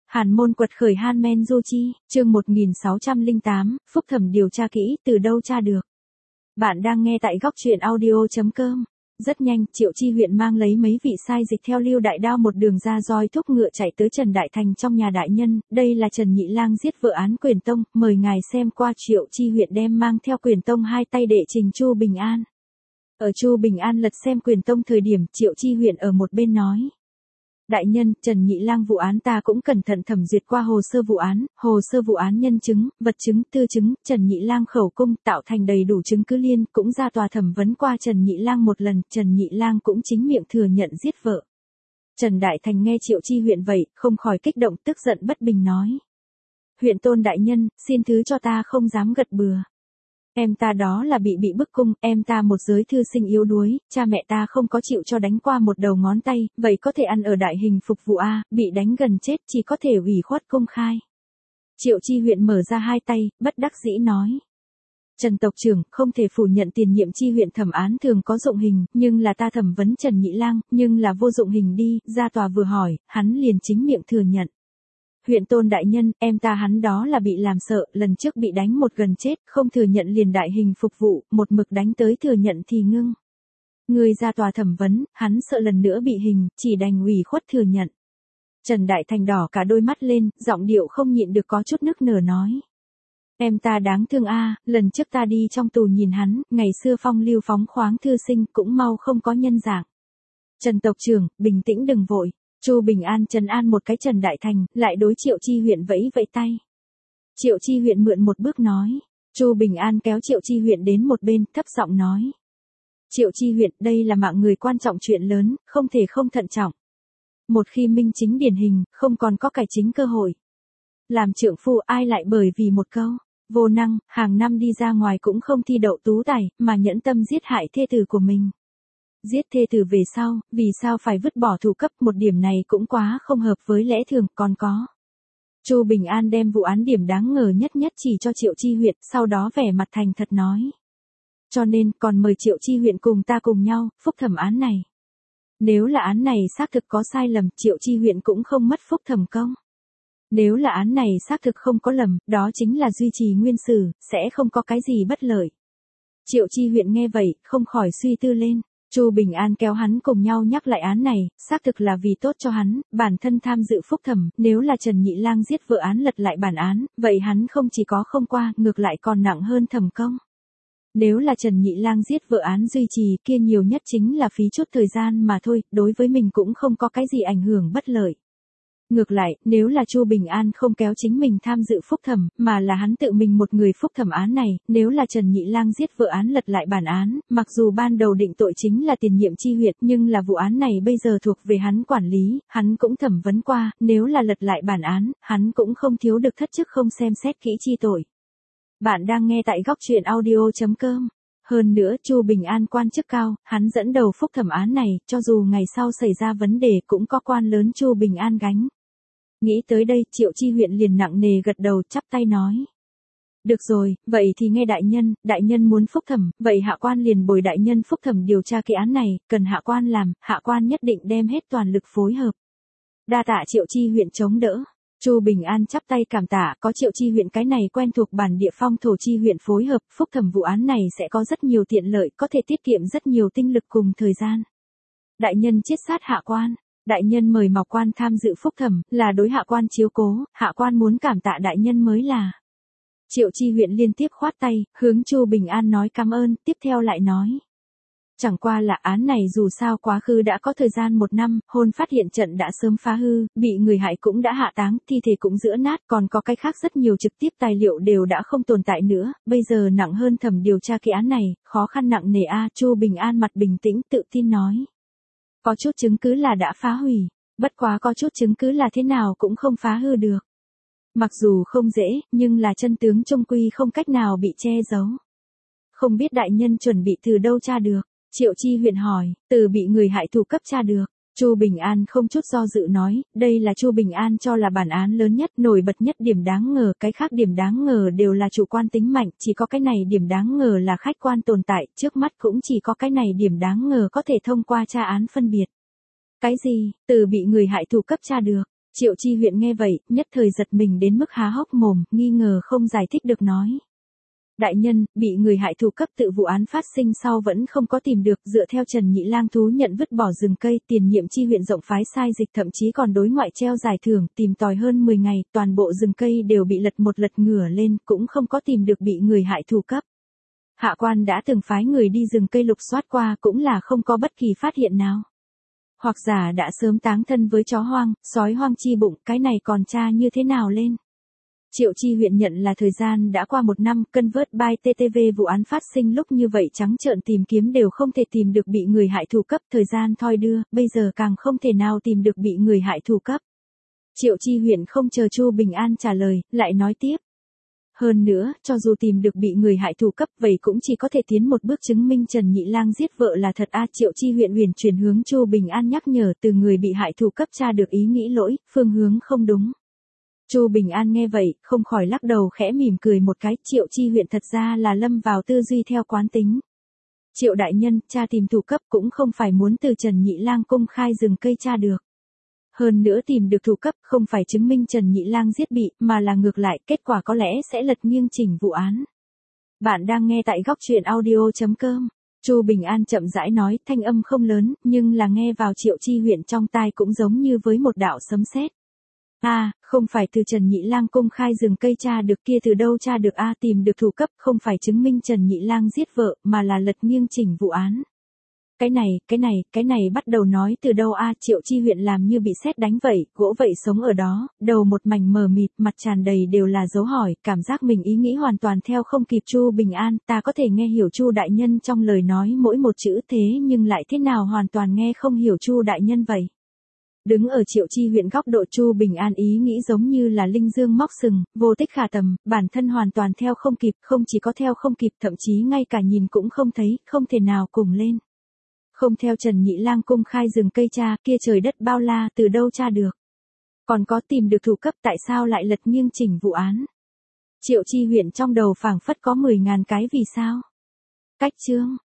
Hàn môn quật khởi Hanmen Du Chi, chương 1608, phúc thẩm điều tra kỹ, từ đâu tra được. Bạn đang nghe tại góc truyện audio.com. Rất nhanh, Triệu Chi huyện mang lấy mấy vị sai dịch theo Lưu Đại Đao một đường ra roi thúc ngựa chạy tới Trần Đại Thành trong nhà đại nhân, đây là Trần Nhị Lang giết vợ án Quyền Tông, mời ngài xem qua. Triệu Chi huyện đem mang theo Quyền Tông hai tay đệ trình Chu Bình An. Ở Chu Bình An lật xem Quyền Tông thời điểm, Triệu Chi huyện ở một bên nói. Đại nhân, Trần Nhị Lang vụ án ta cũng cẩn thận thẩm duyệt qua hồ sơ vụ án nhân chứng, vật chứng, tư chứng, Trần Nhị Lang khẩu cung tạo thành đầy đủ chứng cứ liên, cũng ra tòa thẩm vấn qua Trần Nhị Lang một lần, Trần Nhị Lang cũng chính miệng thừa nhận giết vợ. Trần Đại Thành nghe Triệu Chi huyện vậy, không khỏi kích động tức giận bất bình nói. Huyện tôn đại nhân, xin thứ cho ta không dám gật bừa. Em ta đó là bị bức cung, em ta một giới thư sinh yếu đuối, cha mẹ ta không có chịu cho đánh qua một đầu ngón tay, vậy có thể ăn ở đại hình phục vụ a, bị đánh gần chết chỉ có thể ủy khuất công khai. Triệu Chi huyện mở ra hai tay, bất đắc dĩ nói. Trần tộc trưởng, không thể phủ nhận tiền nhiệm Chi huyện thẩm án thường có dụng hình, nhưng là ta thẩm vấn Trần Nhị Lang, nhưng là vô dụng hình đi, ra tòa vừa hỏi, hắn liền chính miệng thừa nhận. Huyện tôn đại nhân, em ta hắn đó là bị làm sợ, lần trước bị đánh một gần chết, không thừa nhận liền đại hình phục vụ, một mực đánh tới thừa nhận thì ngưng. Người ra tòa thẩm vấn, hắn sợ lần nữa bị hình, chỉ đành ủy khuất thừa nhận. Trần Đại Thành đỏ cả đôi mắt lên, giọng điệu không nhịn được có chút nức nở nói. Em ta đáng thương a, lần trước ta đi trong tù nhìn hắn, ngày xưa phong lưu phóng khoáng thư sinh, cũng mau không có nhân dạng. Trần tộc trưởng, bình tĩnh đừng vội. Chu Bình An trấn an một cái Trần Đại Thành, lại đối Triệu Chi huyện vẫy vẫy tay. Triệu Chi huyện mượn một bước nói. Chu Bình An kéo Triệu Chi huyện đến một bên, thấp giọng nói. Triệu Chi huyện, đây là mạng người quan trọng chuyện lớn, không thể không thận trọng. Một khi minh chính điển hình, không còn có cải chính cơ hội. Làm trượng phu ai lại bởi vì một câu, vô năng, hàng năm đi ra ngoài cũng không thi đậu tú tài, mà nhẫn tâm giết hại thê tử của mình. Giết thê tử về sau, vì sao phải vứt bỏ thủ cấp, một điểm này cũng quá không hợp với lẽ thường, còn có. Chu Bình An đem vụ án điểm đáng ngờ nhất chỉ cho Triệu Chi huyện, sau đó vẻ mặt thành thật nói. Cho nên, còn mời Triệu Chi huyện cùng ta cùng nhau, phúc thẩm án này. Nếu là án này xác thực có sai lầm, Triệu Chi huyện cũng không mất phúc thẩm công. Nếu là án này xác thực không có lầm, đó chính là duy trì nguyên xử, sẽ không có cái gì bất lợi. Triệu Chi huyện nghe vậy, không khỏi suy tư lên. Chu Bình An kéo hắn cùng nhau nhắc lại án này, xác thực là vì tốt cho hắn, bản thân tham dự phúc thẩm, nếu là Trần Nhị Lang giết vợ án lật lại bản án, vậy hắn không chỉ có không qua, ngược lại còn nặng hơn thẩm công. Nếu là Trần Nhị Lang giết vợ án duy trì, kia nhiều nhất chính là phí chút thời gian mà thôi, đối với mình cũng không có cái gì ảnh hưởng bất lợi. Ngược lại, nếu là Chu Bình An không kéo chính mình tham dự phúc thẩm, mà là hắn tự mình một người phúc thẩm án này, nếu là Trần Nhị Lang giết vợ án lật lại bản án, mặc dù ban đầu định tội chính là tiền nhiệm Chi huyện, nhưng là vụ án này bây giờ thuộc về hắn quản lý, hắn cũng thẩm vấn qua, nếu là lật lại bản án, hắn cũng không thiếu được thất chức không xem xét kỹ chi tội. Bạn đang nghe tại góc truyện audio.com. Hơn nữa, Chu Bình An quan chức cao, hắn dẫn đầu phúc thẩm án này, cho dù ngày sau xảy ra vấn đề cũng có quan lớn Chu Bình An gánh. Nghĩ tới đây, Triệu Chi huyện liền nặng nề gật đầu chắp tay nói. Được rồi, vậy thì nghe đại nhân muốn phúc thẩm, vậy hạ quan liền bồi đại nhân phúc thẩm điều tra cái án này, cần hạ quan làm, hạ quan nhất định đem hết toàn lực phối hợp. Đa tạ Triệu Chi huyện chống đỡ. Chu Bình An chắp tay cảm tạ, có Triệu Chi huyện cái này quen thuộc bản địa phong thổ chi huyện phối hợp, phúc thẩm vụ án này sẽ có rất nhiều tiện lợi, có thể tiết kiệm rất nhiều tinh lực cùng thời gian. Đại nhân chiết sát hạ quan. Đại nhân mời Mọc quan tham dự phúc thẩm, là đối hạ quan chiếu cố, hạ quan muốn cảm tạ đại nhân mới là. Triệu Chi huyện liên tiếp khoát tay, hướng Chu Bình An nói cảm ơn, tiếp theo lại nói. Chẳng qua là án này dù sao quá khứ đã có thời gian 1 năm, hôn phát hiện trận đã sớm phá hư, bị người hại cũng đã hạ táng, thi thể cũng giữa nát, còn có cái khác rất nhiều trực tiếp tài liệu đều đã không tồn tại nữa, bây giờ nặng hơn thẩm điều tra cái án này, khó khăn nặng nề a. Chu Bình An mặt bình tĩnh tự tin nói. Có chút chứng cứ là đã phá hủy, bất quá có chút chứng cứ là thế nào cũng không phá hư được. Mặc dù không dễ, nhưng là chân tướng chung quy không cách nào bị che giấu. Không biết đại nhân chuẩn bị từ đâu tra được? Triệu Chi huyện hỏi, từ bị người hại thủ cấp tra được. Chu Bình An không chút do dự nói, đây là Chu Bình An cho là bản án lớn nhất, nổi bật nhất điểm đáng ngờ, cái khác điểm đáng ngờ đều là chủ quan tính mạnh, chỉ có cái này điểm đáng ngờ là khách quan tồn tại, trước mắt cũng chỉ có cái này điểm đáng ngờ có thể thông qua tra án phân biệt. Cái gì, từ bị người hại thủ cấp tra được? Triệu Chi huyện nghe vậy, nhất thời giật mình đến mức há hốc mồm, nghi ngờ không giải thích được nói. Đại nhân, bị người hại thủ cấp tự vụ án phát sinh sau vẫn không có tìm được, dựa theo Trần Nhị Lang thú nhận vứt bỏ rừng cây, tiền nhiệm chi huyện rộng phái sai dịch thậm chí còn đối ngoại treo giải thưởng, tìm tòi hơn 10 ngày, toàn bộ rừng cây đều bị lật một lật ngửa lên, cũng không có tìm được bị người hại thủ cấp. Hạ quan đã từng phái người đi rừng cây lục soát qua cũng là không có bất kỳ phát hiện nào. Hoặc giả đã sớm táng thân với chó hoang, sói hoang chi bụng, cái này còn tra như thế nào lên. Triệu Chi huyện nhận là thời gian đã qua 1 năm, cân vớt by TTV vụ án phát sinh lúc như vậy trắng trợn tìm kiếm đều không thể tìm được bị người hại thủ cấp, thời gian thoi đưa, bây giờ càng không thể nào tìm được bị người hại thủ cấp. Triệu Chi huyện không chờ Chu Bình An trả lời, lại nói tiếp. Hơn nữa, cho dù tìm được bị người hại thủ cấp vậy cũng chỉ có thể tiến một bước chứng minh Trần Nhị Lang giết vợ là thật a. Triệu Chi huyện huyền chuyển hướng Chu Bình An nhắc nhở từ người bị hại thủ cấp tra được ý nghĩ lỗi, phương hướng không đúng. Chu Bình An nghe vậy, không khỏi lắc đầu khẽ mỉm cười một cái, Triệu Chi huyện thật ra là lâm vào tư duy theo quán tính. Triệu đại nhân, tra tìm thủ cấp cũng không phải muốn từ Trần Nhị Lang công khai rừng cây tra được. Hơn nữa tìm được thủ cấp không phải chứng minh Trần Nhị Lang giết bị, mà là ngược lại, kết quả có lẽ sẽ lật nghiêng chỉnh vụ án. Bạn đang nghe tại góc truyện audio.com. Chu Bình An chậm rãi nói, thanh âm không lớn, nhưng là nghe vào Triệu Chi huyện trong tai cũng giống như với một đạo sấm sét. Không phải từ Trần Nhị Lang công khai rừng cây tra được kia từ đâu tra được tìm được thủ cấp không phải chứng minh Trần Nhị Lang giết vợ, mà là lật nghiêng chỉnh vụ án. Cái này bắt đầu nói từ đâu Triệu Chi huyện làm như bị sét đánh vậy, gỗ vậy sống ở đó, đầu một mảnh mờ mịt, mặt tràn đầy đều là dấu hỏi, cảm giác mình ý nghĩ hoàn toàn theo không kịp. Chu Bình An, ta có thể nghe hiểu Chu đại nhân trong lời nói mỗi một chữ thế nhưng lại thế nào hoàn toàn nghe không hiểu Chu đại nhân vậy. Đứng ở Triệu Chi huyện góc độ Chu Bình An ý nghĩ giống như là linh dương móc sừng, vô tích khả tầm, bản thân hoàn toàn theo không kịp, không chỉ có theo không kịp thậm chí ngay cả nhìn cũng không thấy, không thể nào cùng lên. Không theo Trần Nhị Lang công khai rừng cây tra, kia trời đất bao la từ đâu tra được. Còn có tìm được thủ cấp tại sao lại lật nghiêng chỉnh vụ án. Triệu Chi huyện trong đầu phảng phất có 10.000 cái vì sao. Cách chương.